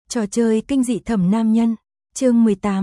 Trò chơi kinh dị thẩm nam nhân, chương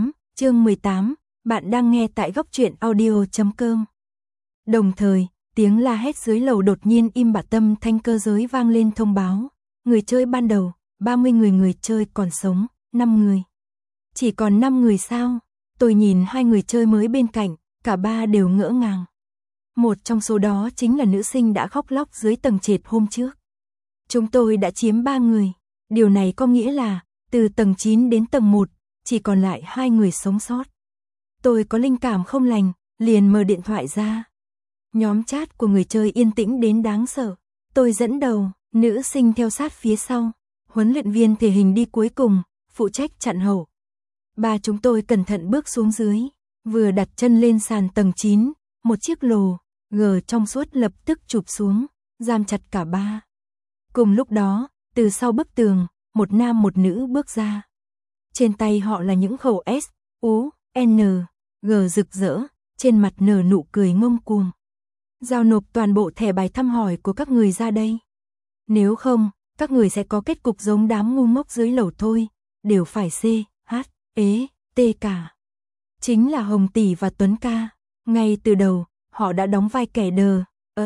18, bạn đang nghe tại góc truyện audio.com. Đồng thời, tiếng la hét dưới lầu đột nhiên im bặt, tâm thanh cơ giới vang lên thông báo. Người chơi ban đầu, 30 người, người chơi còn sống, 5 người. Chỉ còn 5 người sao? Tôi nhìn hai người chơi mới bên cạnh, cả ba đều ngỡ ngàng. Một trong số đó chính là nữ sinh đã khóc lóc dưới tầng trệt hôm trước. Chúng tôi đã chiếm 3 người. Điều này có nghĩa là, từ tầng 9 đến tầng 1, chỉ còn lại 2 người sống sót. Tôi có linh cảm không lành, liền mở điện thoại ra. Nhóm chat của người chơi yên tĩnh đến đáng sợ. Tôi dẫn đầu, nữ sinh theo sát phía sau. Huấn luyện viên thể hình đi cuối cùng, phụ trách chặn hậu. Ba chúng tôi cẩn thận bước xuống dưới. Vừa đặt chân lên sàn tầng 9, một chiếc lồ gờ trong suốt lập tức chụp xuống, giam chặt cả ba. Cùng lúc đó, từ sau bức tường, một nam một nữ bước ra. Trên tay họ là những khẩu S, U, N, G rực rỡ, trên mặt nở nụ cười ngông cuồng. Giao nộp toàn bộ thẻ bài thăm hỏi của các người ra đây. Nếu không, các người sẽ có kết cục giống đám ngu ngốc dưới lầu thôi, đều phải C, H, E, T cả. Chính là Hồng Tỷ và Tuấn Ca. Ngay từ đầu, họ đã đóng vai kẻ đờ,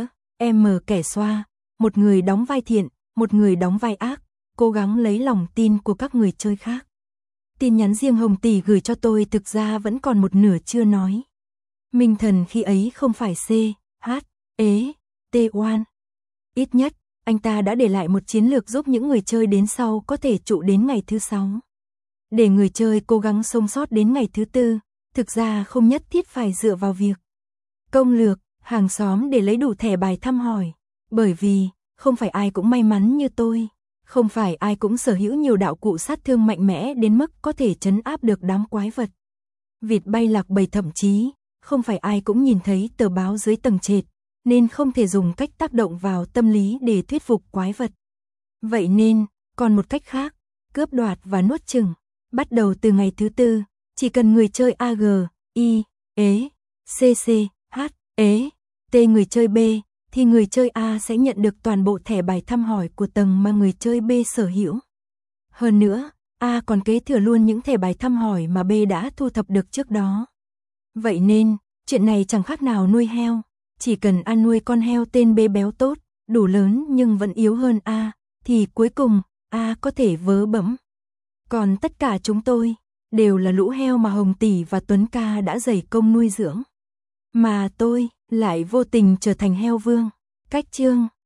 M kẻ xoa, một người đóng vai thiện, một người đóng vai ác, cố gắng lấy lòng tin của các người chơi khác. Tin nhắn riêng Hồng Tỷ gửi cho tôi thực ra vẫn còn một nửa chưa nói. Minh Thần khi ấy không phải C, H, E, T Oan. Ít nhất, anh ta đã để lại một chiến lược giúp những người chơi đến sau có thể trụ đến ngày thứ 6. Để người chơi cố gắng sống sót đến ngày thứ 4, thực ra không nhất thiết phải dựa vào việc công lược, hàng xóm để lấy đủ thẻ bài thăm hỏi. Bởi vì, không phải ai cũng may mắn như tôi. Không phải ai cũng sở hữu nhiều đạo cụ sát thương mạnh mẽ đến mức có thể trấn áp được đám quái vật. Vịt bay lạc bầy, thậm chí, không phải ai cũng nhìn thấy tờ báo dưới tầng trệt, nên không thể dùng cách tác động vào tâm lý để thuyết phục quái vật. Vậy nên, còn một cách khác, cướp đoạt và nuốt chửng. Bắt đầu từ ngày thứ 4, chỉ cần người chơi A, G, I, E, C, C, H, E, T người chơi B, thì người chơi A sẽ nhận được toàn bộ thẻ bài thăm hỏi của tầng mà người chơi B sở hữu. Hơn nữa, A còn kế thừa luôn những thẻ bài thăm hỏi mà B đã thu thập được trước đó. Vậy nên, chuyện này chẳng khác nào nuôi heo. Chỉ cần A nuôi con heo tên B béo tốt, đủ lớn nhưng vẫn yếu hơn A, thì cuối cùng, A có thể vớ bẫm. Còn tất cả chúng tôi, đều là lũ heo mà Hồng Tỷ và Tuấn Ca đã dày công nuôi dưỡng. Mà tôi lại vô tình trở thành heo vương. Cách chương